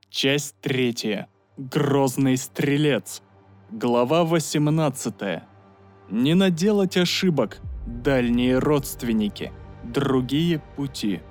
Часть 3. Грозный стрелец. Глава 18. Не наделать ошибок. Дальние родственники. Другие пути.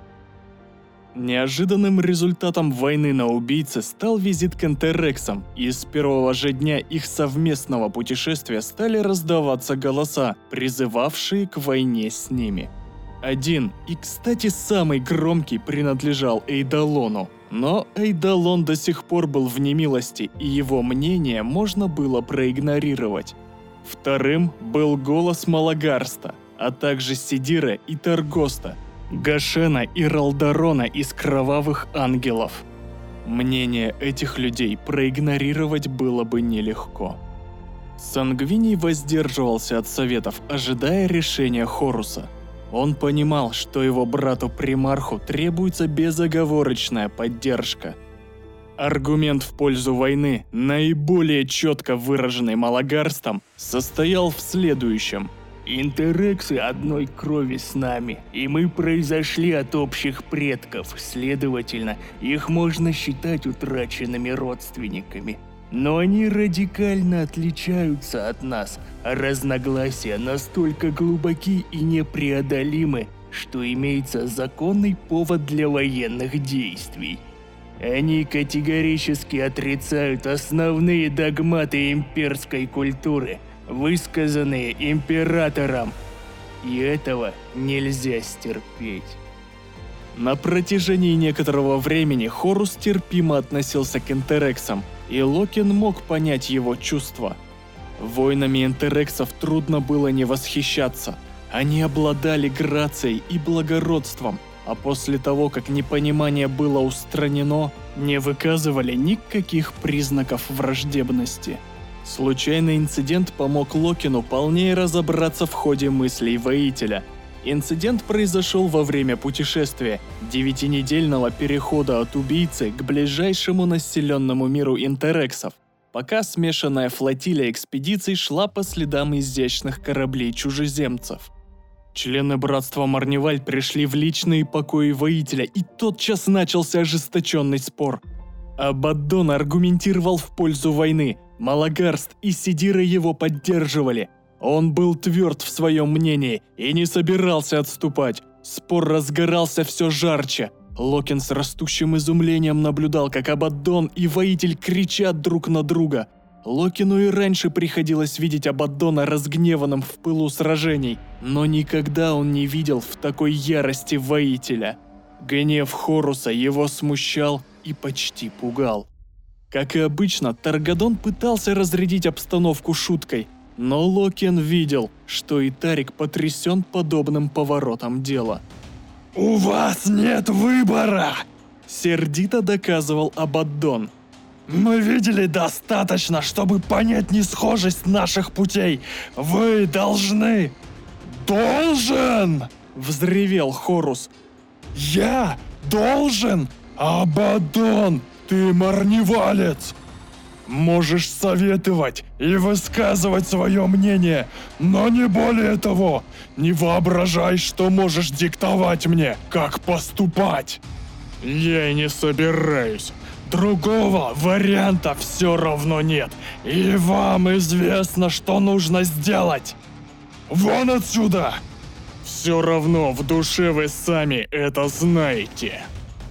Неожиданным результатом войны на убийце стал визит к Интерексам, и с первого же дня их совместного путешествия стали раздаваться голоса, призывавшие к войне с ними. Один, и, кстати, самый громкий, принадлежал Эйдолону. Но Эйдолон до сих пор был в немилости, и его мнение можно было проигнорировать. Вторым был голос Малагарста, а также Сидира и Таргоста, Гашена и Ралдарона из Кровавых Ангелов. Мнение этих людей проигнорировать было бы нелегко. Сангвиний воздерживался от советов, ожидая решения Хоруса. Он понимал, что его брату-примарху требуется безоговорочная поддержка. Аргумент в пользу войны, наиболее четко выраженный Малагарстом, состоял в следующем. Интерексы одной крови с нами, и мы произошли от общих предков, следовательно, их можно считать утраченными родственниками. Но они радикально отличаются от нас, а разногласия настолько глубоки и непреодолимы, что имеется законный повод для военных действий. Они категорически отрицают основные догматы имперской культуры, высказанные императором, и этого нельзя стерпеть. На протяжении некоторого времени Хорус терпимо относился к Интерексам, и Локин мог понять его чувства. Воинами Интерексов трудно было не восхищаться. Они обладали грацией и благородством, а после того, как непонимание было устранено, не выказывали никаких признаков враждебности. Случайный инцидент помог Локину полнее разобраться в ходе мыслей воителя. Инцидент произошел во время путешествия, 9-недельного перехода от убийцы к ближайшему населенному миру Интерексов, пока смешанная флотилия экспедиций шла по следам изящных кораблей чужеземцев. Члены братства Марневаль пришли в личные покои воителя, и тотчас начался ожесточенный спор. Абаддон аргументировал в пользу войны, Малагарст и Сидира его поддерживали. Он был тверд в своем мнении и не собирался отступать. Спор разгорался все жарче. Локин с растущим изумлением наблюдал, как Абаддон и воитель кричат друг на друга. Локину и раньше приходилось видеть Абаддона разгневанным в пылу сражений, но никогда он не видел в такой ярости воителя. Гнев Хоруса его смущал и почти пугал. Как и обычно, Таргадон пытался разрядить обстановку шуткой, но Локин видел, что и Тарик потрясен подобным поворотом дела. «У вас нет выбора!» – сердито доказывал Абаддон. «Мы видели достаточно, чтобы понять несхожесть наших путей. Вы должны...» «Должен!» – взревел Хорус. «Я должен? Абаддон, ты марневалец! Можешь советовать и высказывать свое мнение, но не более того. Не воображай, что можешь диктовать мне, как поступать. Я и не собираюсь. Другого варианта все равно нет, и вам известно, что нужно сделать. Вон отсюда! Все равно в душе вы сами это знаете.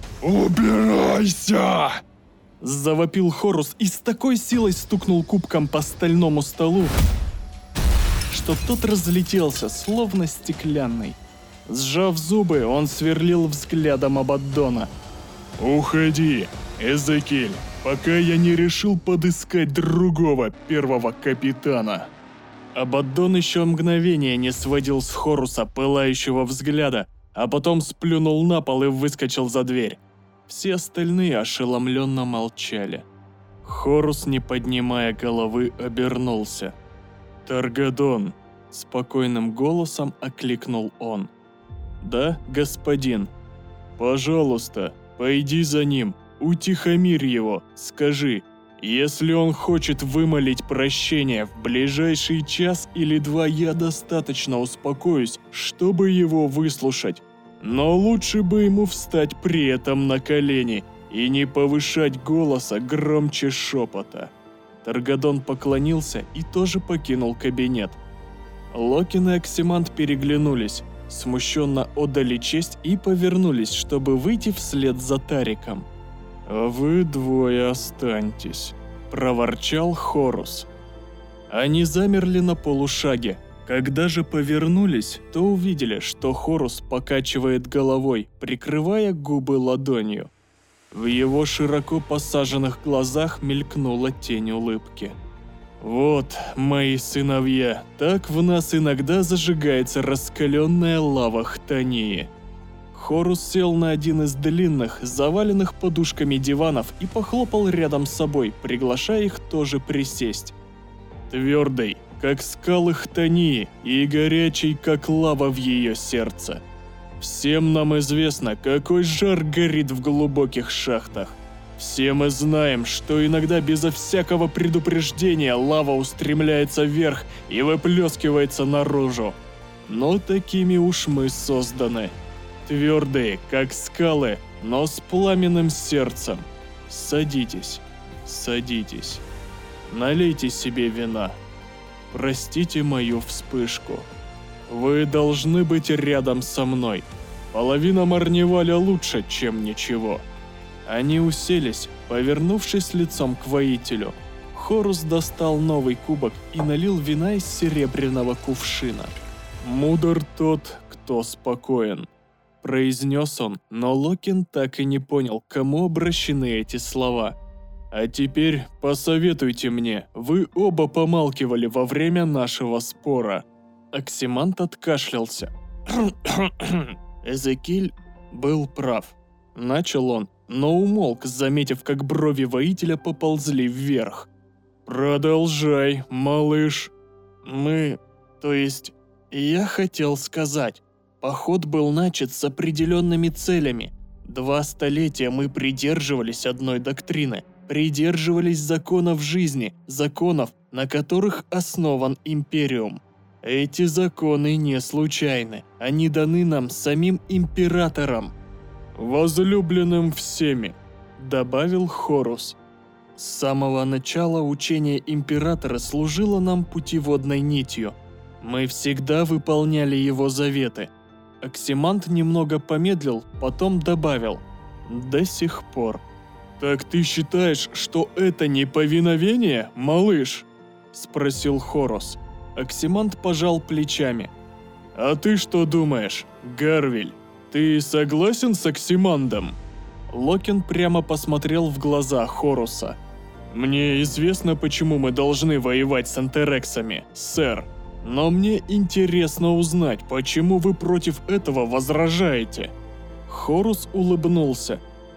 Убирайся! Завопил Хорус и с такой силой стукнул кубком по стальному столу, что тот разлетелся, словно стеклянный. Сжав зубы, он сверлил взглядом Абаддона. «Уходи, Эзекиль, пока я не решил подыскать другого первого капитана». Абаддон еще мгновение не сводил с Хоруса пылающего взгляда, а потом сплюнул на пол и выскочил за дверь. Все остальные ошеломленно молчали. Хорус, не поднимая головы, обернулся. «Таргадон!» – спокойным голосом окликнул он. «Да, господин?» «Пожалуйста, пойди за ним, утихомирь его, скажи, если он хочет вымолить прощение в ближайший час или два, я достаточно успокоюсь, чтобы его выслушать. Но лучше бы ему встать при этом на колени и не повышать голоса громче шепота. Таргадон поклонился и тоже покинул кабинет. Локин и Оксимант переглянулись, смущенно отдали честь и повернулись, чтобы выйти вслед за Тариком. «А вы двое останьтесь», – проворчал Хорус. Они замерли на полушаге. Когда же повернулись, то увидели, что Хорус покачивает головой, прикрывая губы ладонью. В его широко посаженных глазах мелькнула тень улыбки. «Вот, мои сыновья, так в нас иногда зажигается раскаленная лава Хтонии». Хорус сел на один из длинных, заваленных подушками диванов и похлопал рядом с собой, приглашая их тоже присесть. Твердый, как скалы Хтонии, и горячий, как лава в ее сердце. Всем нам известно, какой жар горит в глубоких шахтах. Все мы знаем, что иногда безо всякого предупреждения лава устремляется вверх и выплескивается наружу. Но такими уж мы созданы. Твердые, как скалы, но с пламенным сердцем. Садитесь, садитесь. Налейте себе вина. Простите мою вспышку. Вы должны быть рядом со мной. Половина Марневаля лучше, чем ничего. Они уселись, повернувшись лицом к воителю. Хорус достал новый кубок и налил вина из серебряного кувшина. «Мудр тот, кто спокоен», – произнес он, но Локин так и не понял, к кому обращены эти слова. «А теперь посоветуйте мне, вы оба помалкивали во время нашего спора». Оксимант откашлялся. Эзекиль был прав. Начал он, но умолк, заметив, как брови воителя поползли вверх. «Продолжай, малыш». Я хотел сказать, поход был начат с определенными целями. 2 столетия мы придерживались одной доктрины, придерживались законов жизни, законов, на которых основан Империум. Эти законы не случайны, они даны нам самим Императором. «Возлюбленным всеми», – добавил Хорус. С самого начала учение Императора служило нам путеводной нитью. Мы всегда выполняли его заветы. Оксимант немного помедлил, потом добавил: «До сих пор». «Так ты считаешь, что это не повиновение, малыш?» – спросил Хорус. Оксимант пожал плечами. «А ты что думаешь, Гарвиль? Ты согласен с Оксимандом?» Локин прямо посмотрел в глаза Хоруса. «Мне известно, почему мы должны воевать с энтерексами, сэр. Но мне интересно узнать, почему вы против этого возражаете?» Хорус улыбнулся.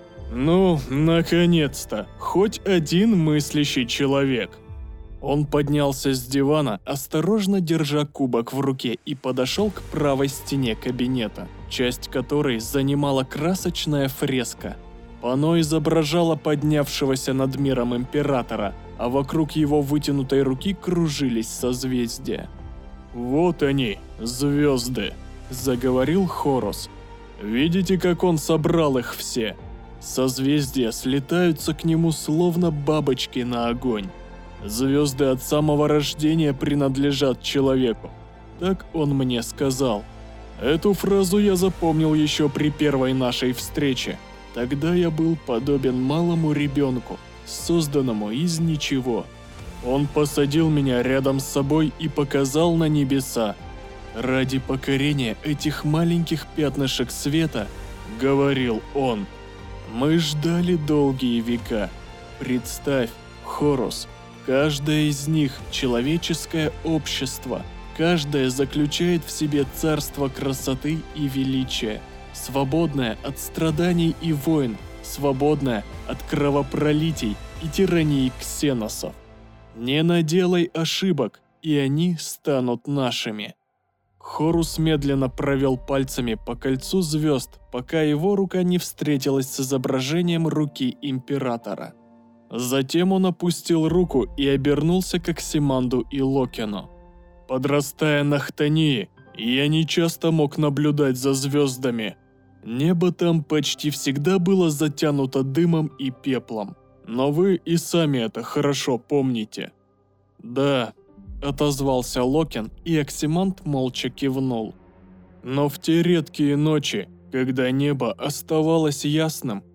«Ну, наконец-то, хоть один мыслящий человек». Он поднялся с дивана, осторожно держа кубок в руке, и подошел к правой стене кабинета, часть которой занимала красочная фреска. Панно изображало поднявшегося над миром императора, а вокруг его вытянутой руки кружились созвездия. «Вот они, звезды», – заговорил Хорус. «Видите, как он собрал их все? Созвездия слетаются к нему словно бабочки на огонь. Звезды от самого рождения принадлежат человеку. Так он мне сказал. Эту фразу я запомнил еще при первой нашей встрече. Тогда я был подобен малому ребенку, созданному из ничего. Он посадил меня рядом с собой и показал на небеса. Ради покорения этих маленьких пятнышек света, говорил он, мы ждали долгие века. Представь, Хорус, каждое из них – человеческое общество. Каждое заключает в себе царство красоты и величия, свободное от страданий и войн, свободное от кровопролитий и тирании ксеносов. Не наделай ошибок, и они станут нашими». Хорус медленно провел пальцами по кольцу звезд, пока его рука не встретилась с изображением руки императора. Затем он опустил руку и обернулся к Оксиманду и Локину. «Подрастая на Хтонии, я не часто мог наблюдать за звездами. Небо там почти всегда было затянуто дымом и пеплом. Но вы и сами это хорошо помните. Да, отозвался Локин, и Оксимант молча кивнул. Но в те редкие ночи, когда небо оставалось ясным,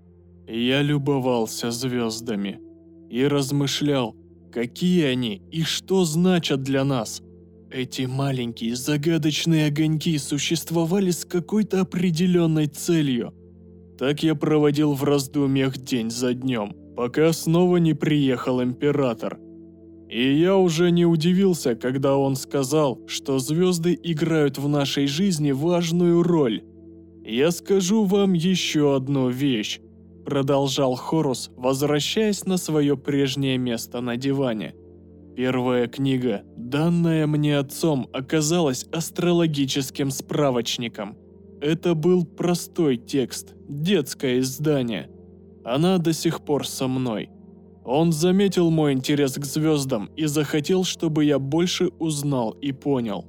я любовался звездами и размышлял, какие они и что значат для нас. Эти маленькие загадочные огоньки существовали с какой-то определенной целью. Так я проводил в раздумьях день за днем, пока снова не приехал император. И я уже не удивился, когда он сказал, что звезды играют в нашей жизни важную роль. «Я скажу вам еще одну вещь», – продолжал Хорус, возвращаясь на свое прежнее место на диване. Первая книга, данная мне отцом, оказалась астрологическим справочником. Это был простой текст, детское издание. Она до сих пор со мной. Он заметил мой интерес к звездам и захотел, чтобы я больше узнал и понял.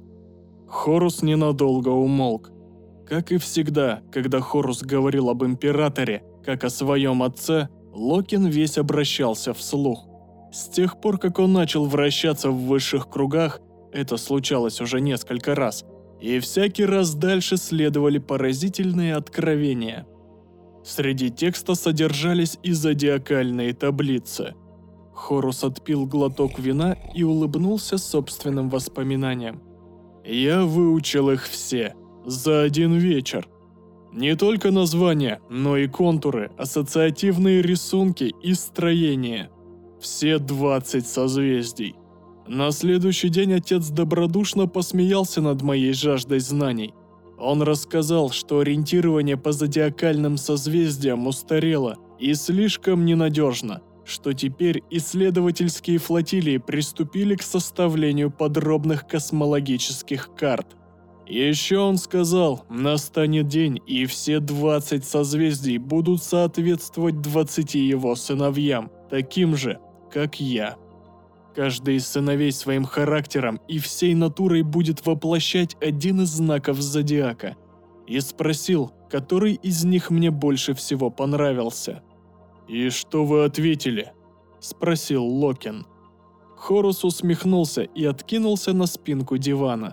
Хорус ненадолго умолк. Как и всегда, когда Хорус говорил об императоре, как о своем отце, Локин весь обращался вслух. С тех пор, как он начал вращаться в высших кругах, это случалось уже несколько раз, и всякий раз дальше следовали поразительные откровения. Среди текста содержались и зодиакальные таблицы. Хорус отпил глоток вина и улыбнулся собственным воспоминаниям. Я выучил их все, за один вечер. Не только названия, но и контуры, ассоциативные рисунки и строения. Все 20 созвездий. На следующий день отец добродушно посмеялся над моей жаждой знаний. Он рассказал, что ориентирование по зодиакальным созвездиям устарело и слишком ненадежно, что теперь исследовательские флотилии приступили к составлению подробных космологических карт. Еще он сказал, настанет день, и все 20 созвездий будут соответствовать 20 его сыновьям, таким же, как я. Каждый из сыновей своим характером и всей натурой будет воплощать один из знаков зодиака. И спросил, который из них мне больше всего понравился. «И что вы ответили?» – спросил Локин. Хорус усмехнулся и откинулся на спинку дивана.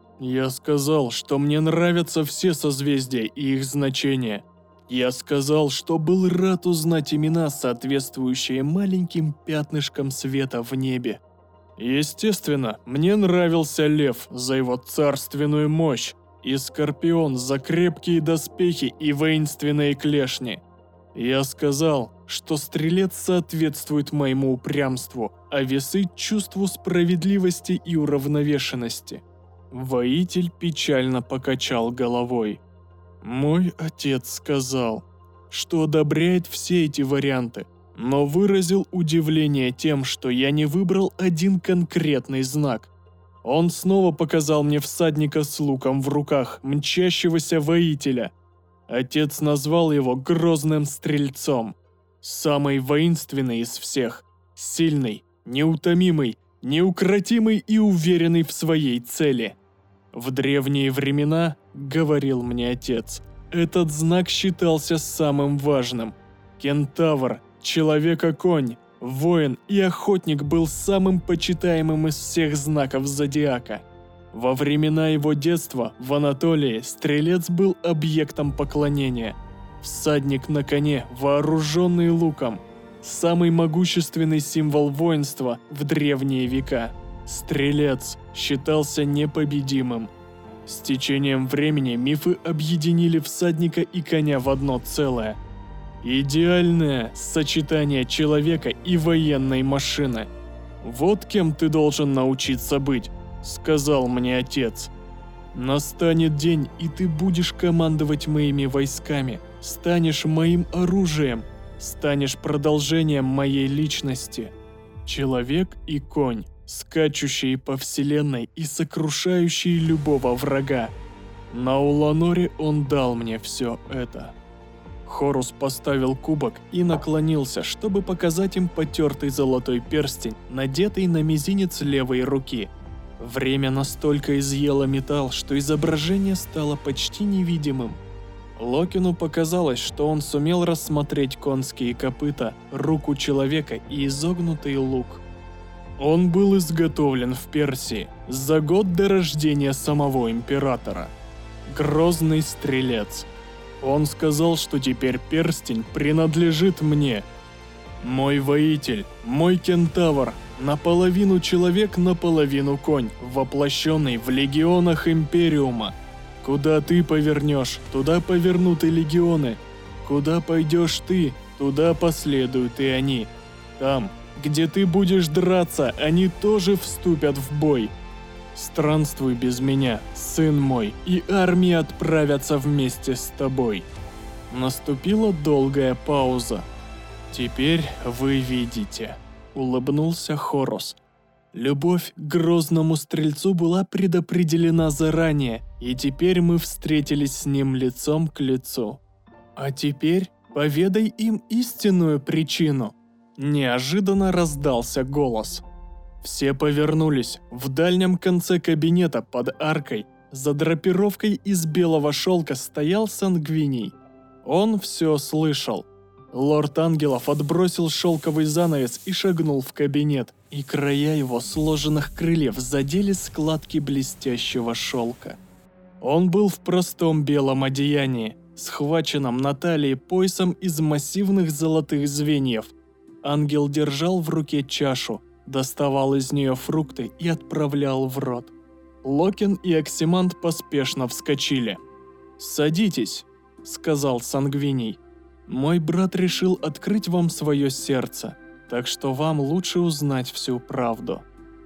«Я сказал, что мне нравятся все созвездия и их значения. Я сказал, что был рад узнать имена, соответствующие маленьким пятнышкам света в небе. Естественно, мне нравился Лев за его царственную мощь и Скорпион за крепкие доспехи и воинственные клешни. Я сказал, что Стрелец соответствует моему упрямству, а Весы – чувству справедливости и уравновешенности». Воитель печально покачал головой. «Мой отец сказал, что одобряет все эти варианты, но выразил удивление тем, что я не выбрал один конкретный знак. Он снова показал мне всадника с луком в руках, мчащегося воителя. Отец назвал его грозным стрельцом, самый воинственный из всех, сильный, неутомимый, неукротимый и уверенный в своей цели. В древние времена, говорил мне отец, этот знак считался самым важным. Кентавр, человека-конь, воин и охотник был самым почитаемым из всех знаков зодиака. Во времена его детства в Анатолии стрелец был объектом поклонения. Всадник на коне, вооруженный луком, самый могущественный символ воинства в древние века. Стрелец считался непобедимым. С течением времени мифы объединили всадника и коня в одно целое. Идеальное сочетание человека и военной машины. «Вот кем ты должен научиться быть», — сказал мне отец. «Настанет день, и ты будешь командовать моими войсками, станешь моим оружием, станешь продолжением моей личности. Человек и конь, скачущие по вселенной и сокрушающие любого врага. На Уланоре он дал мне все это». Хорус поставил кубок и наклонился, чтобы показать им потертый золотой перстень, надетый на мизинец левой руки. Время настолько изъело металл, что изображение стало почти невидимым. Локину показалось, что он сумел рассмотреть конские копыта, руку человека и изогнутый лук. Он был изготовлен в Персии за год до рождения самого императора. Грозный стрелец. Он сказал, что теперь перстень принадлежит мне. Мой воитель, мой кентавр, наполовину человек, наполовину конь, воплощенный в легионах Империума. Куда ты повернешь, туда повернут и легионы. Куда пойдешь ты, туда последуют и они. Там, где ты будешь драться, они тоже вступят в бой. Странствуй без меня, сын мой, и армии отправятся вместе с тобой. Наступила долгая пауза. Теперь вы видите, улыбнулся Хорус. Любовь к грозному стрельцу была предопределена заранее, и теперь мы встретились с ним лицом к лицу. А теперь поведай им истинную причину. Неожиданно раздался голос. Все повернулись. В дальнем конце кабинета под аркой, за драпировкой из белого шелка, стоял Сангвиний. Он все слышал. Лорд Ангелов отбросил шелковый занавес и шагнул в кабинет, и края его сложенных крыльев задели складки блестящего шелка. Он был в простом белом одеянии, схваченном на талии поясом из массивных золотых звеньев. Ангел держал в руке чашу, доставал из нее фрукты и отправлял в рот. Локин и Оксимант поспешно вскочили. «Садитесь», — сказал Сангвиний. «Мой брат решил открыть вам свое сердце, так что вам лучше узнать всю правду».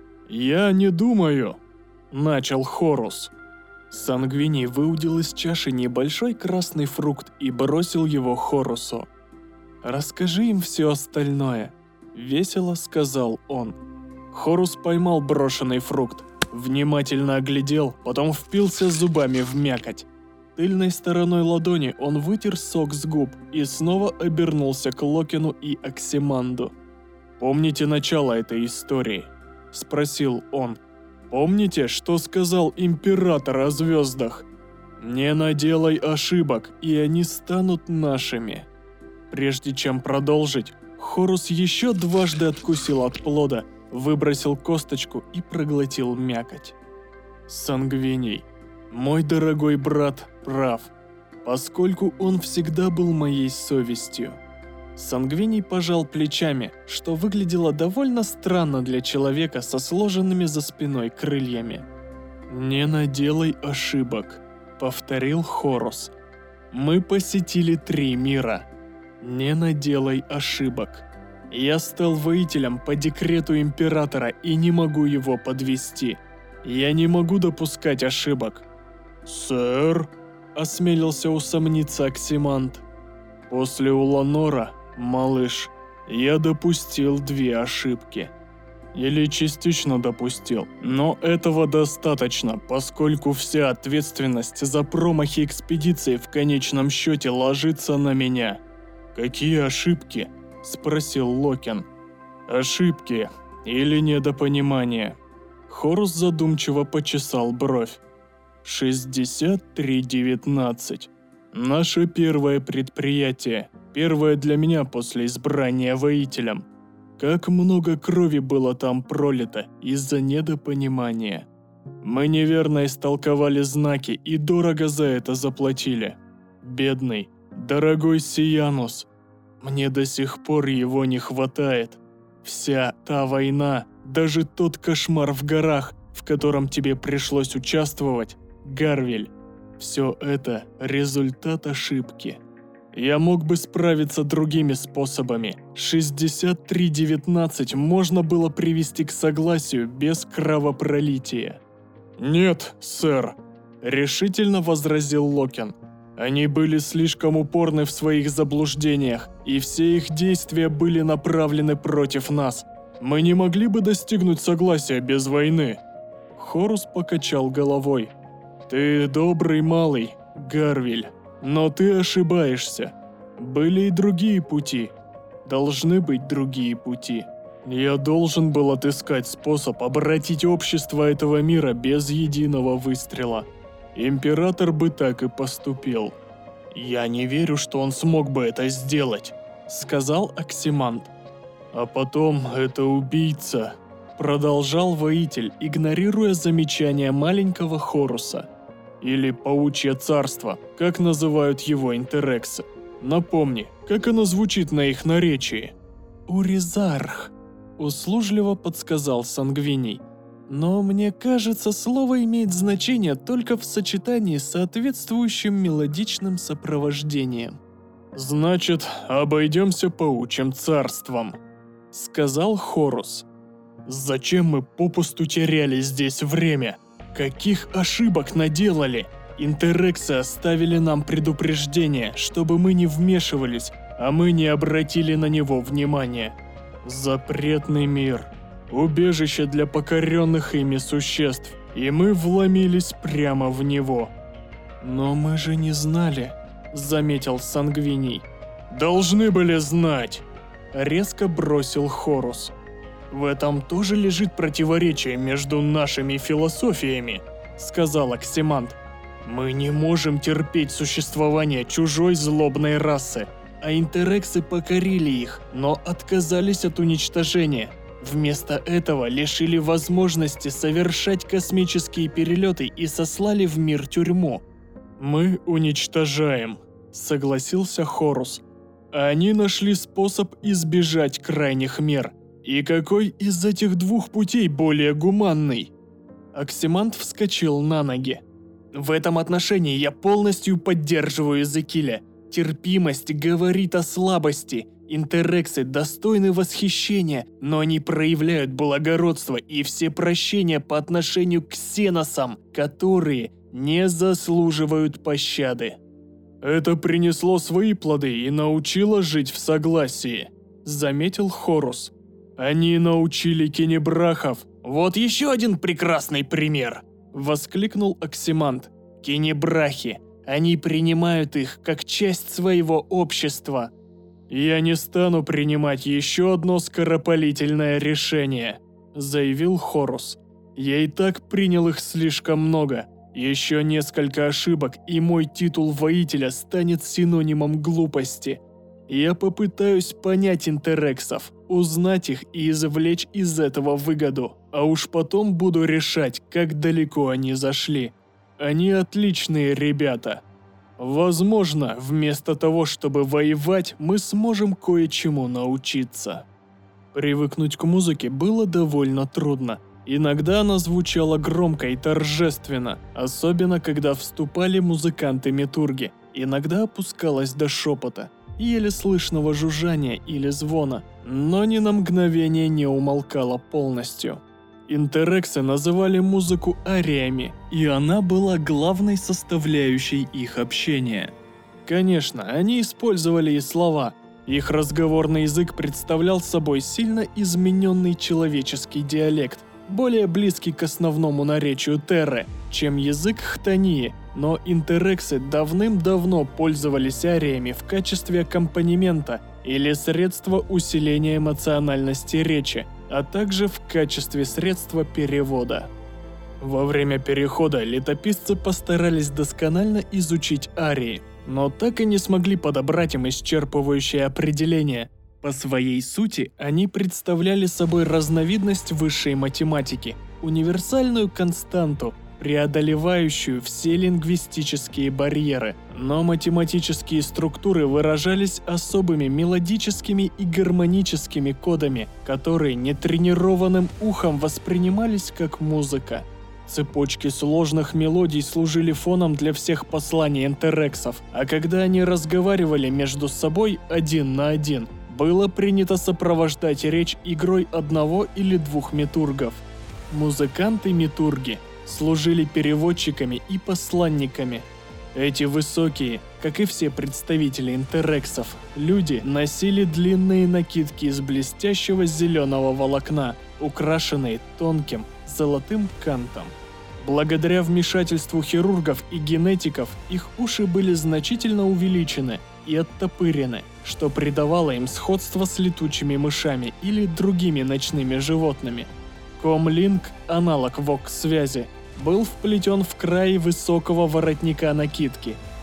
«Я не думаю», — начал Хорус. Сангвиний выудил из чаши небольшой красный фрукт и бросил его Хорусу. «Расскажи им все остальное», — весело сказал он. Хорус поймал брошенный фрукт, внимательно оглядел, потом впился зубами в мякоть. Тыльной стороной ладони он вытер сок с губ и снова обернулся к Локину и Оксиманду. «Помните начало этой истории?» – спросил он. «Помните, что сказал император о звездах? Не наделай ошибок, и они станут нашими». Прежде чем продолжить, Хорус еще дважды откусил от плода, выбросил косточку и проглотил мякоть. «Сангвиний, мой дорогой брат прав, поскольку он всегда был моей совестью». Сангвиний пожал плечами, что выглядело довольно странно для человека со сложенными за спиной крыльями. «Не наделай ошибок», — повторил Хорус. «Мы посетили 3 мира. Не наделай ошибок. Я стал воителем по декрету императора и не могу его подвести. Я не могу допускать ошибок». «Сэр», — осмелился усомниться Оксимант. «После Уланора, малыш, я допустил 2 ошибки. Или частично допустил, но этого достаточно, поскольку вся ответственность за промахи экспедиции в конечном счете ложится на меня». «Какие ошибки?» – спросил Локин. «Ошибки или недопонимание?» Хорус задумчиво почесал бровь. 6319. Наше первое предприятие. Первое для меня после избрания воителем. Как много крови было там пролито из-за недопонимания. Мы неверно истолковали знаки и дорого за это заплатили. Бедный, дорогой Сиянус. Мне до сих пор его не хватает. Вся та война, даже тот кошмар в горах, в котором тебе пришлось участвовать, Гарвель, все это результат ошибки. Я мог бы справиться другими способами. 6319 можно было привести к согласию без кровопролития. «Нет, сэр», – решительно возразил Локин. «Они были слишком упорны в своих заблуждениях, и все их действия были направлены против нас. Мы не могли бы достигнуть согласия без войны». Хорус покачал головой. «Ты добрый малый, Гарвель, но ты ошибаешься. Были и другие пути. Должны быть другие пути. Я должен был отыскать способ обратить общество этого мира без единого выстрела. Император бы так и поступил. Я не верю, что он смог бы это сделать», — сказал Оксимант. «А потом это убийца», — продолжал воитель, игнорируя замечания маленького Хоруса. «Или паучье царство, как называют его интерексы. Напомни, как оно звучит на их наречии?» «Уризарх», — услужливо подсказал Сангвиний. «Но мне кажется, слово имеет значение только в сочетании с соответствующим мелодичным сопровождением». «Значит, обойдемся паучьим царством», — сказал Хорус. «Зачем мы попусту теряли здесь время? Каких ошибок наделали? Интерексы оставили нам предупреждение, чтобы мы не вмешивались, а мы не обратили на него внимания. Запретный мир, убежище для покоренных ими существ, и мы вломились прямо в него». «Но мы же не знали», — заметил Сангвиний. «Должны были знать», — резко бросил Хорус. «В этом тоже лежит противоречие между нашими философиями», — сказал Оксимант. «Мы не можем терпеть существование чужой злобной расы, а интерексы покорили их, но отказались от уничтожения. Вместо этого лишили возможности совершать космические перелеты и сослали в мир тюрьму». «Мы уничтожаем», — согласился Хорус. «Они нашли способ избежать крайних мер. И какой из этих двух путей более гуманный?» Оксимант вскочил на ноги. «В этом отношении я полностью поддерживаю Эзекииля. Терпимость говорит о слабости. Интерексы достойны восхищения, но они проявляют благородство и всепрощение по отношению к ксеносам, которые не заслуживают пощады». «Это принесло свои плоды и научило жить в согласии», — заметил Хорус. «Они научили кенебрахов». «Вот еще один прекрасный пример!» — воскликнул Оксимант. «Кенебрахи. Они принимают их как часть своего общества». «Я не стану принимать еще одно скоропалительное решение», — заявил Хорус. «Я и так принял их слишком много. Еще несколько ошибок, и мой титул воителя станет синонимом глупости. Я попытаюсь понять интерексов, узнать их и извлечь из этого выгоду, а уж потом буду решать, как далеко они зашли. Они отличные ребята. Возможно, вместо того, чтобы воевать, мы сможем кое-чему научиться». Привыкнуть к музыке было довольно трудно. Иногда она звучала громко и торжественно, особенно когда вступали музыканты-метурги. Иногда опускалась до шепота, еле слышного жужжания или звона, но ни на мгновение не умолкала полностью. Интерексы называли музыку ариями, и она была главной составляющей их общения. Конечно, они использовали и слова. Их разговорный язык представлял собой сильно измененный человеческий диалект, более близкий к основному наречию Терры, чем язык хтонии, но интерексы давным-давно пользовались ариями в качестве аккомпанемента или средства усиления эмоциональности речи, а также в качестве средства перевода. Во время перехода летописцы постарались досконально изучить арии, но так и не смогли подобрать им исчерпывающее определение. По своей сути, они представляли собой разновидность высшей математики, универсальную константу, преодолевающую все лингвистические барьеры, но математические структуры выражались особыми мелодическими и гармоническими кодами, которые нетренированным ухом воспринимались как музыка. Цепочки сложных мелодий служили фоном для всех посланий интерексов, а когда они разговаривали между собой один на один, было принято сопровождать речь игрой одного или двух метургов. Музыканты-метурги служили переводчиками и посланниками. Эти высокие, как и все представители интерексов, люди носили длинные накидки из блестящего зеленого волокна, украшенные тонким золотым кантом. Благодаря вмешательству хирургов и генетиков их уши были значительно увеличены и оттопырены, что придавало им сходство с летучими мышами или другими ночными животными. Комлинк, аналог ВОК-связи, был вплетен в край высокого воротника накидки,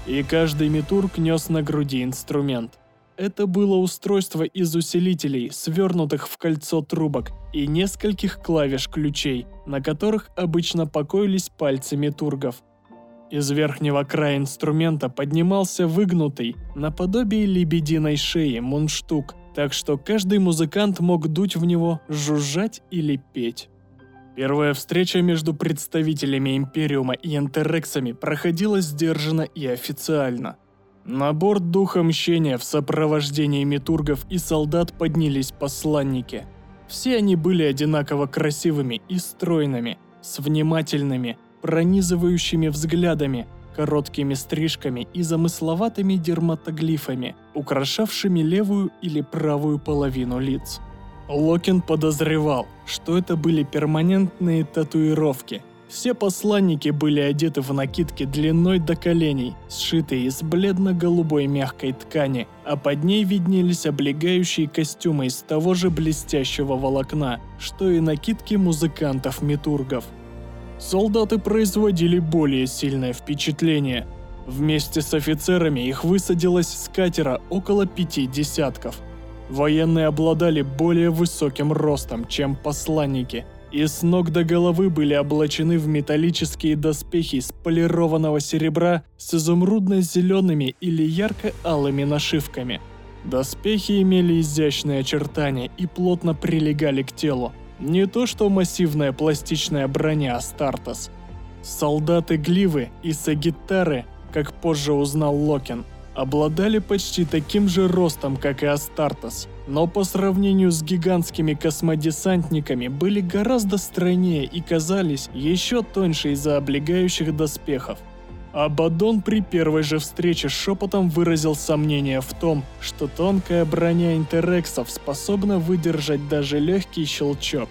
и каждый митург нес на груди инструмент. Это было устройство из усилителей, свернутых в кольцо трубок, и нескольких клавиш ключей, на которых обычно покоились пальцы митургов. Из верхнего края инструмента поднимался выгнутый, наподобие лебединой шеи, мундштук, так что каждый музыкант мог дуть в него, жужжать или петь. Первая встреча между представителями Империума и Интерексами проходила сдержанно и официально. На борт Духа Мщения в сопровождении митургов и солдат поднялись посланники. Все они были одинаково красивыми и стройными, с внимательными, пронизывающими взглядами, короткими стрижками и замысловатыми дерматоглифами, украшавшими левую или правую половину лиц. Локин подозревал, что это были перманентные татуировки. Все посланники были одеты в накидки длиной до коленей, сшитые из бледно-голубой мягкой ткани, а под ней виднелись облегающие костюмы из того же блестящего волокна, что и накидки музыкантов-митургов. Солдаты производили более сильное впечатление. Вместе с офицерами их высадилось с катера около 5 десятков. Военные обладали более высоким ростом, чем посланники, и с ног до головы были облачены в металлические доспехи из полированного серебра с изумрудно-зелеными или ярко-алыми нашивками. Доспехи имели изящные очертания и плотно прилегали к телу. Не то что массивная пластичная броня Астартес. Солдаты Гливы и Сагиттары, как позже узнал Локин, обладали почти таким же ростом, как и Астартес, но по сравнению с гигантскими космодесантниками были гораздо стройнее и казались еще тоньше из-за облегающих доспехов. Абаддон при первой же встрече шепотом выразил сомнение в том, что тонкая броня интерексов способна выдержать даже легкий щелчок.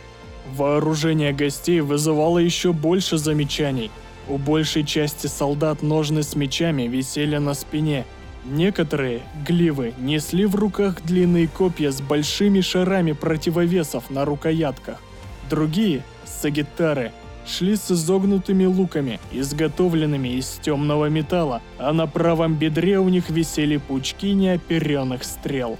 Вооружение гостей вызывало еще больше замечаний. У большей части солдат ножны с мечами висели на спине. Некоторые, гливы, несли в руках длинные копья с большими шарами противовесов на рукоятках. Другие, сагиттары, шли с изогнутыми луками, изготовленными из темного металла, а на правом бедре у них висели пучки неоперенных стрел.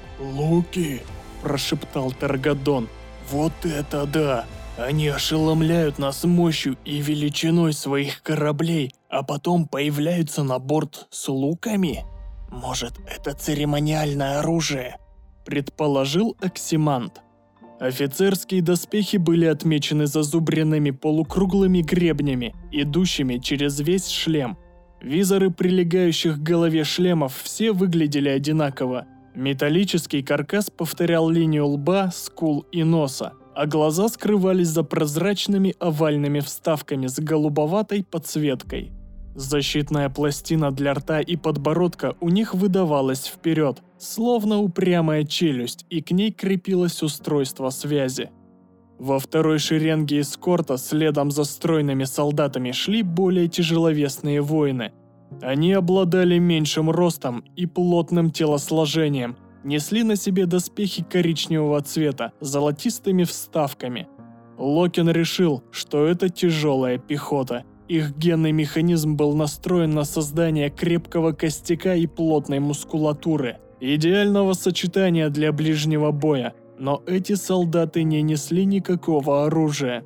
«Луки!» – прошептал Таргадон. «Вот это да! Они ошеломляют нас мощью и величиной своих кораблей, а потом появляются на борт с луками? Может, это церемониальное оружие?» – предположил Оксимант. Офицерские доспехи были отмечены зазубренными полукруглыми гребнями, идущими через весь шлем. Визоры прилегающих к голове шлемов все выглядели одинаково. Металлический каркас повторял линию лба, скул и носа, а глаза скрывались за прозрачными овальными вставками с голубоватой подсветкой. Защитная пластина для рта и подбородка у них выдавалась вперед, словно упрямая челюсть, и к ней крепилось устройство связи. Во второй шеренге эскорта следом за стройными солдатами шли более тяжеловесные воины. Они обладали меньшим ростом и плотным телосложением, несли на себе доспехи коричневого цвета с золотистыми вставками. Локин решил, что это тяжелая пехота. Их генный механизм был настроен на создание крепкого костяка и плотной мускулатуры, идеального сочетания для ближнего боя, но эти солдаты не несли никакого оружия.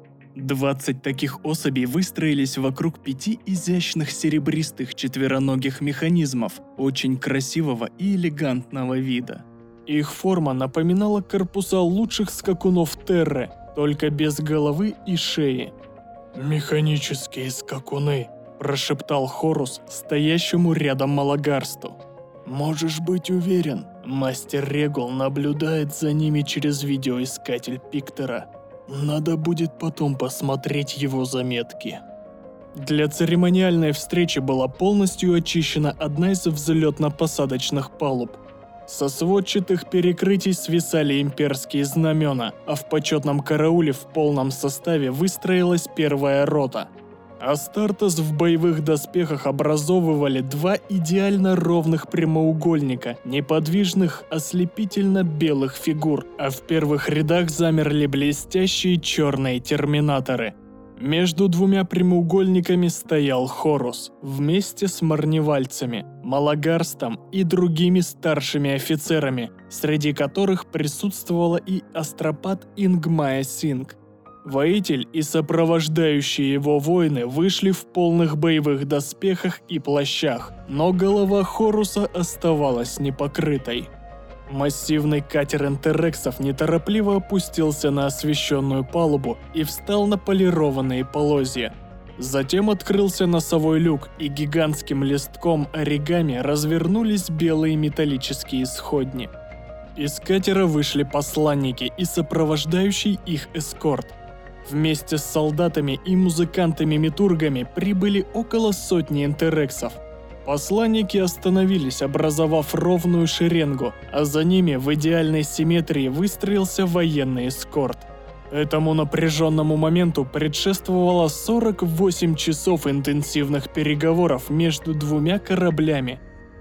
20 таких особей выстроились вокруг 5 изящных серебристых четвероногих механизмов, очень красивого и элегантного вида. Их форма напоминала корпуса лучших скакунов Терры, только без головы и шеи. «Механические скакуны», – прошептал Хорус, стоящему рядом Малагарсту. «Можешь быть уверен, мастер Регул наблюдает за ними через видеоискатель Пиктора. Надо будет потом посмотреть его заметки». Для церемониальной встречи была полностью очищена одна из взлетно-посадочных палуб. Со сводчатых перекрытий свисали имперские знамена, а в почетном карауле в полном составе выстроилась первая рота. Астартес в боевых доспехах образовывали 2 идеально ровных прямоугольника, неподвижных, ослепительно-белых фигур, а в первых рядах замерли блестящие черные терминаторы. Между двумя прямоугольниками стоял Хорус вместе с марневальцами, Малагарстом и другими старшими офицерами, среди которых присутствовала и Астропат Ингмая Синг. Воитель и сопровождающие его воины вышли в полных боевых доспехах и плащах, но голова Хоруса оставалась непокрытой. Массивный катер интерексов неторопливо опустился на освещенную палубу и встал на полированные полозья. Затем открылся носовой люк, и гигантским листком оригами развернулись белые металлические сходни. Из катера вышли посланники и сопровождающий их эскорт. Вместе с солдатами и музыкантами-метургами прибыли около сотни интерексов. Посланники остановились, образовав ровную шеренгу, а за ними в идеальной симметрии выстроился военный эскорт. Этому напряженному моменту предшествовало 48 часов интенсивных переговоров между двумя кораблями.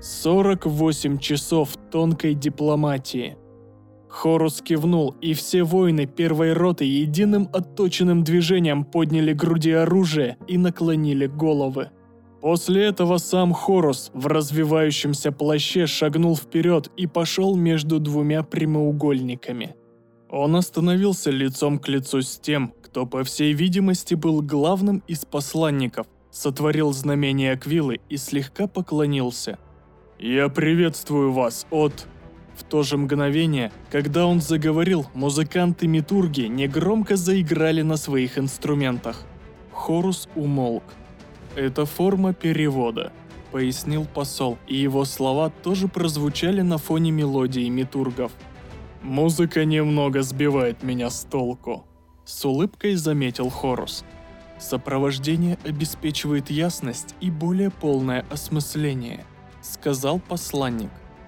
48 часов тонкой дипломатии. Хорус кивнул, и все воины первой роты единым отточенным движением подняли груди оружия и наклонили головы. После этого сам Хорус в развивающемся плаще шагнул вперед и пошел между двумя прямоугольниками. Он остановился лицом к лицу с тем, кто, по всей видимости, был главным из посланников, сотворил знамение Аквилы и слегка поклонился. «Я приветствую вас от...» В то же мгновение, когда он заговорил, музыканты-метурги негромко заиграли на своих инструментах. Хорус умолк. «Это форма перевода», — пояснил посол, и его слова тоже прозвучали на фоне мелодии метургов. «Музыка немного сбивает меня с толку», — с улыбкой заметил Хорус. «Сопровождение обеспечивает ясность и более полное осмысление», — сказал посланник.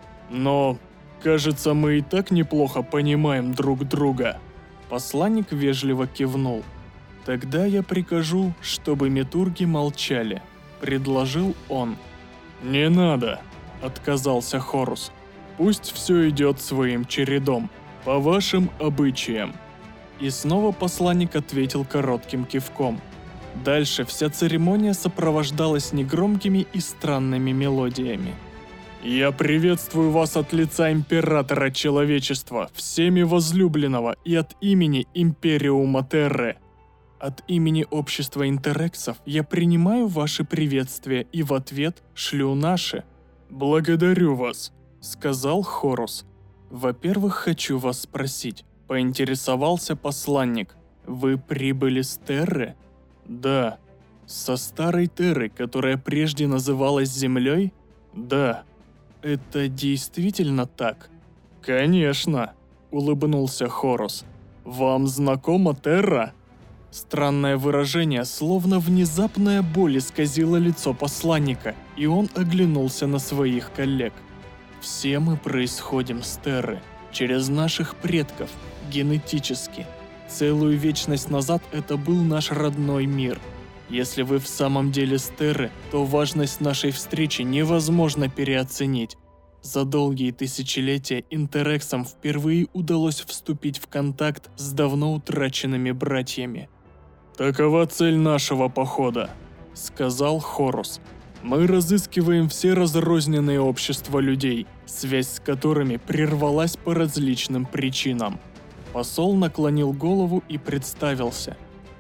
«Но, кажется, мы и так неплохо понимаем друг друга». Посланник вежливо кивнул. «Тогда я прикажу, чтобы метурги молчали», — предложил он. «Не надо», — отказался Хорус. «Пусть все идет своим чередом, по вашим обычаям». И снова посланник ответил коротким кивком. Дальше вся церемония сопровождалась негромкими и странными мелодиями. «Я приветствую вас от лица Императора Человечества, всеми возлюбленного, и от имени Империума Терры. От имени общества интерексов я принимаю ваши приветствия и в ответ шлю наши». «Благодарю вас», — сказал Хорус. «Во-первых, хочу вас спросить», — поинтересовался посланник. «Вы прибыли с Терры?» «Да». «Со старой Терры, которая прежде называлась Землей?» «Да». «Это действительно так?» «Конечно», — улыбнулся Хорус. «Вам знакома Терра?» Странное выражение, словно внезапная боль исказило лицо посланника, и он оглянулся на своих коллег. «Все мы происходим с Терры, через наших предков, генетически. Целую вечность назад это был наш родной мир. Если вы в самом деле с Терры, то важность нашей встречи невозможно переоценить. За долгие тысячелетия интерексам впервые удалось вступить в контакт с давно утраченными братьями». «Такова цель нашего похода», — сказал Хорус. «Мы разыскиваем все разрозненные общества людей, связь с которыми прервалась по различным причинам». Посол наклонил голову и представился.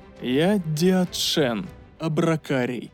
«Я Диатшен, Абракарий».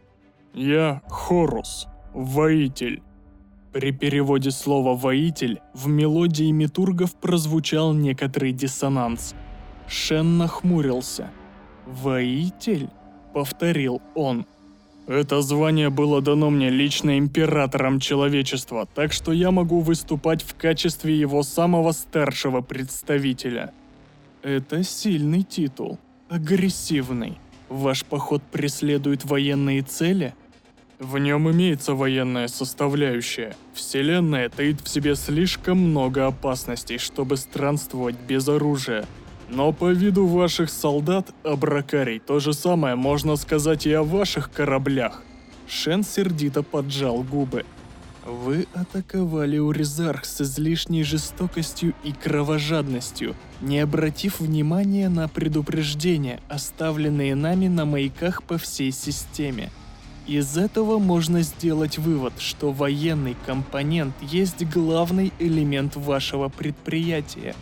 «Я Хорус, воитель». При переводе слова «воитель» в мелодии метургов прозвучал некоторый диссонанс. Шен нахмурился. «Воитель?» — повторил он. «Это звание было дано мне лично императором человечества, так что я могу выступать в качестве его самого старшего представителя». «Это сильный титул, агрессивный. Ваш поход преследует военные цели?» «В нем имеется военная составляющая. Вселенная таит в себе слишком много опасностей, чтобы странствовать без оружия. Но по виду ваших солдат, Абракарий, то же самое можно сказать и о ваших кораблях». Шен сердито поджал губы. Вы атаковали Уризарх с излишней жестокостью и кровожадностью, не обратив внимания на предупреждения, оставленные нами на маяках по всей системе. Из этого можно сделать вывод, что военный компонент есть главный элемент вашего предприятия.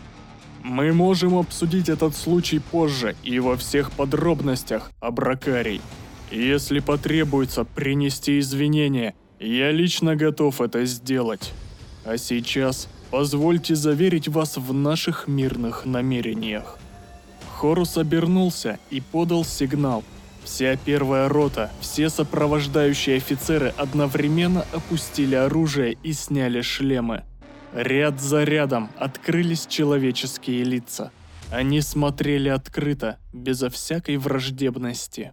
Мы можем обсудить этот случай позже и во всех подробностях, Абракарий. Если потребуется принести извинения, я лично готов это сделать. А сейчас позвольте заверить вас в наших мирных намерениях. Хорус обернулся и подал сигнал. Вся первая рота, все сопровождающие офицеры одновременно опустили оружие и сняли шлемы. Ряд за рядом открылись человеческие лица. Они смотрели открыто, безо всякой враждебности.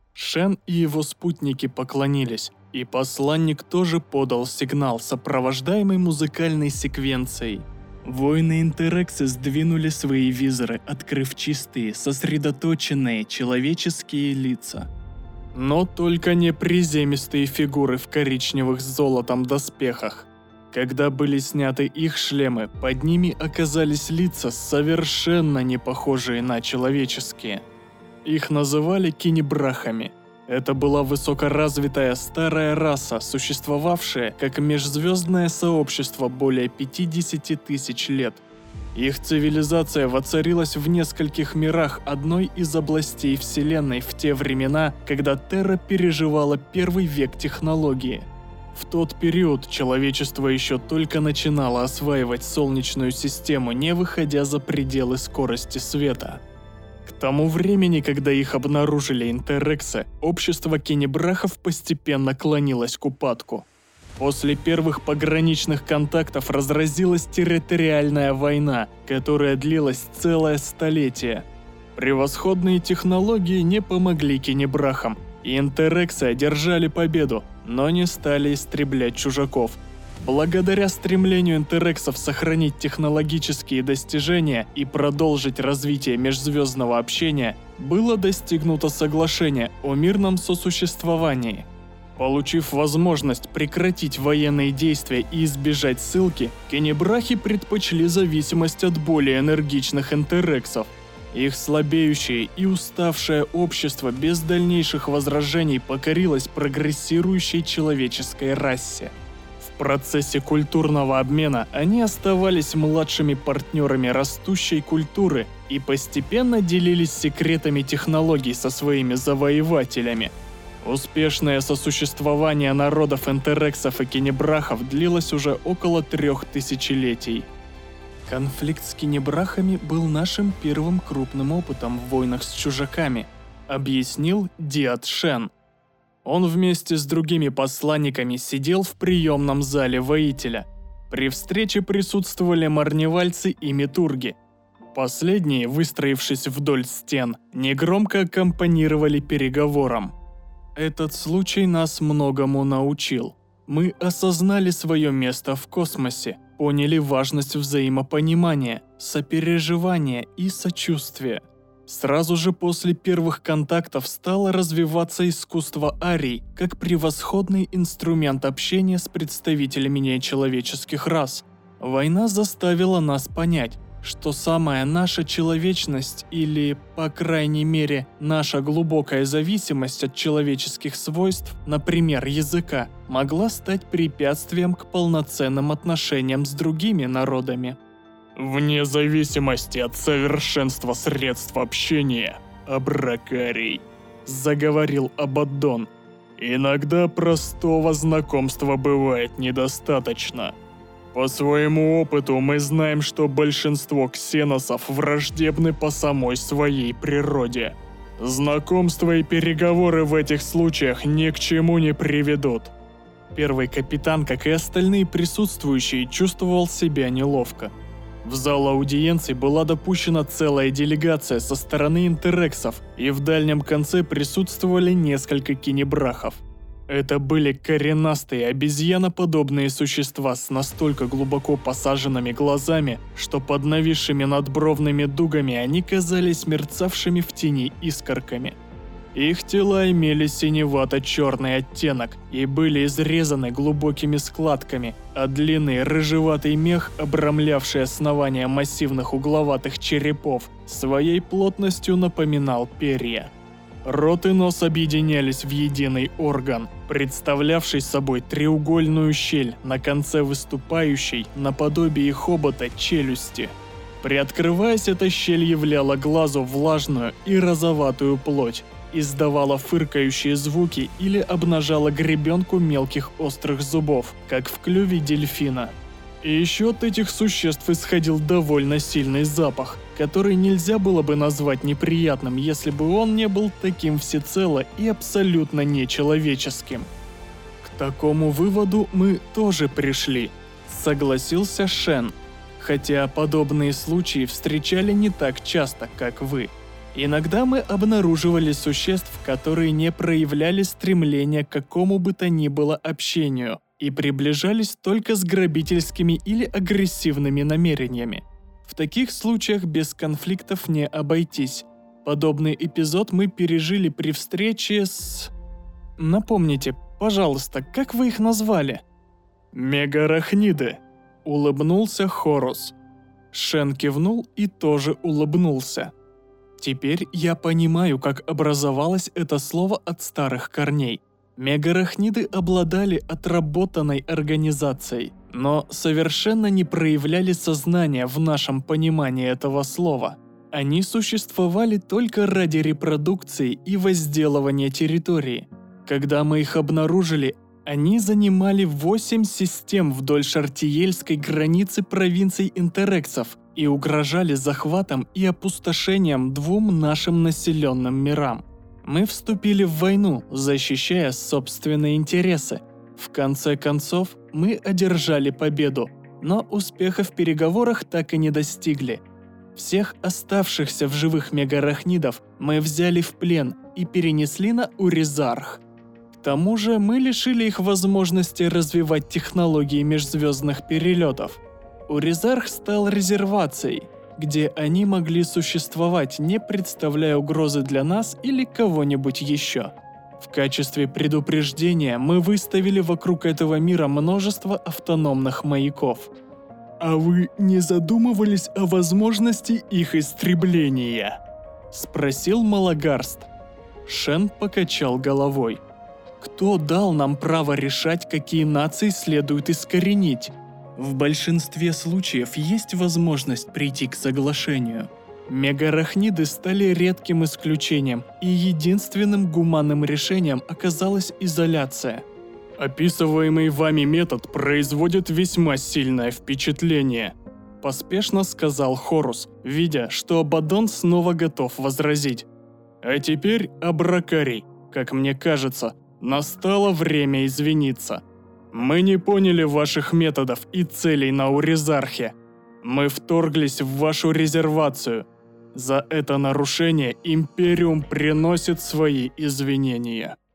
Шен и его спутники поклонились, и посланник тоже подал сигнал, сопровождаемый музыкальной секвенцией. Воины Интерекса сдвинули свои визоры, открыв чистые, сосредоточенные человеческие лица. Но только не приземистые фигуры в коричневых с золотом доспехах. Когда были сняты их шлемы, под ними оказались лица, совершенно не похожие на человеческие. Их называли кинебрахами. Это была высокоразвитая старая раса, существовавшая как межзвездное сообщество более 50 тысяч лет. Их цивилизация воцарилась в нескольких мирах одной из областей Вселенной в те времена, когда Терра переживала первый век технологии. В тот период человечество еще только начинало осваивать Солнечную систему, не выходя за пределы скорости света. К тому времени, когда их обнаружили Интерексы, общество кинебрахов постепенно клонилось к упадку. После первых пограничных контактов разразилась территориальная война, которая длилась целое столетие. Превосходные технологии не помогли кинебрахам, и Интерексы одержали победу, но не стали истреблять чужаков. Благодаря стремлению Интерексов сохранить технологические достижения и продолжить развитие межзвездного общения, было достигнуто соглашение о мирном сосуществовании. Получив возможность прекратить военные действия и избежать ссылки, кинебрахи предпочли зависимость от более энергичных Интерексов. Их слабеющее и уставшее общество без дальнейших возражений покорилось прогрессирующей человеческой расе. В процессе культурного обмена они оставались младшими партнерами растущей культуры и постепенно делились секретами технологий со своими завоевателями. Успешное сосуществование народов Интерексов и кинебрахов длилось уже около 3 тысячелетий. Конфликт с кинебрахами был нашим первым крупным опытом в войнах с чужаками, объяснил Диат Шен. Он вместе с другими посланниками сидел в приемном зале воителя. При встрече присутствовали марневальцы и метурги. Последние, выстроившись вдоль стен, негромко аккомпанировали переговорам. Этот случай нас многому научил. Мы осознали свое место в космосе, поняли важность взаимопонимания, сопереживания и сочувствия. Сразу же после первых контактов стало развиваться искусство арий как превосходный инструмент общения с представителями нечеловеческих рас. Война заставила нас понять, что самая наша человечность или, по крайней мере, наша глубокая зависимость от человеческих свойств, например, языка, могла стать препятствием к полноценным отношениям с другими народами. Вне зависимости от совершенства средств общения, Абракарий, заговорил Абаддон, иногда простого знакомства бывает недостаточно. По своему опыту мы знаем, что большинство ксеносов враждебны по самой своей природе. Знакомства и переговоры в этих случаях ни к чему не приведут. Первый капитан, как и остальные присутствующие, чувствовал себя неловко. В зал аудиенций была допущена целая делегация со стороны Интерексов, и в дальнем конце присутствовали несколько кинебрахов. Это были коренастые обезьяноподобные существа с настолько глубоко посаженными глазами, что под нависшими надбровными дугами они казались мерцавшими в тени искорками. Их тела имели синевато-черный оттенок и были изрезаны глубокими складками, а длинный рыжеватый мех, обрамлявший основание массивных угловатых черепов, своей плотностью напоминал перья. Рот и нос объединялись в единый орган, представлявший собой треугольную щель на конце выступающей, наподобие хобота, челюсти. Приоткрываясь, эта щель являла глазу влажную и розоватую плоть, издавала фыркающие звуки или обнажала гребенку мелких острых зубов, как в клюве дельфина. И еще от этих существ исходил довольно сильный запах, который нельзя было бы назвать неприятным, если бы он не был таким всецело и абсолютно нечеловеческим. К такому выводу мы тоже пришли, согласился Шен, хотя подобные случаи встречали не так часто, как вы. Иногда мы обнаруживали существ, которые не проявляли стремления к какому бы то ни было общению и приближались только с грабительскими или агрессивными намерениями. В таких случаях без конфликтов не обойтись. Подобный эпизод мы пережили при встрече с... Напомните, пожалуйста, как вы их назвали? Мегарахниды, улыбнулся Хорус. Шен кивнул и тоже улыбнулся. Теперь я понимаю, как образовалось это слово от старых корней. Мегарахниды обладали отработанной организацией, но совершенно не проявляли сознания в нашем понимании этого слова. Они существовали только ради репродукции и возделывания территории. Когда мы их обнаружили, они занимали 8 систем вдоль шартиельской границы провинций интерексов и угрожали захватом и опустошением 2 нашим населенным мирам. Мы вступили в войну, защищая собственные интересы. В конце концов, мы одержали победу, но успеха в переговорах так и не достигли. Всех оставшихся в живых мегарахнидов мы взяли в плен и перенесли на Уризарх. К тому же мы лишили их возможности развивать технологии межзвездных перелетов. Уризарх стал резервацией, где они могли существовать, не представляя угрозы для нас или кого-нибудь еще. В качестве предупреждения мы выставили вокруг этого мира множество автономных маяков. А вы не задумывались о возможности их истребления? Спросил Малагарст. Шен покачал головой. Кто дал нам право решать, какие нации следует искоренить? В большинстве случаев есть возможность прийти к соглашению. Мегарахниды стали редким исключением, и единственным гуманным решением оказалась изоляция. Описываемый вами метод производит весьма сильное впечатление, поспешно сказал Хорус, видя, что Абаддон снова готов возразить. А теперь, Абракарий, как мне кажется, настало время извиниться. Мы не поняли ваших методов и целей на Уризархе. Мы вторглись в вашу резервацию. За это нарушение Империум приносит свои извинения.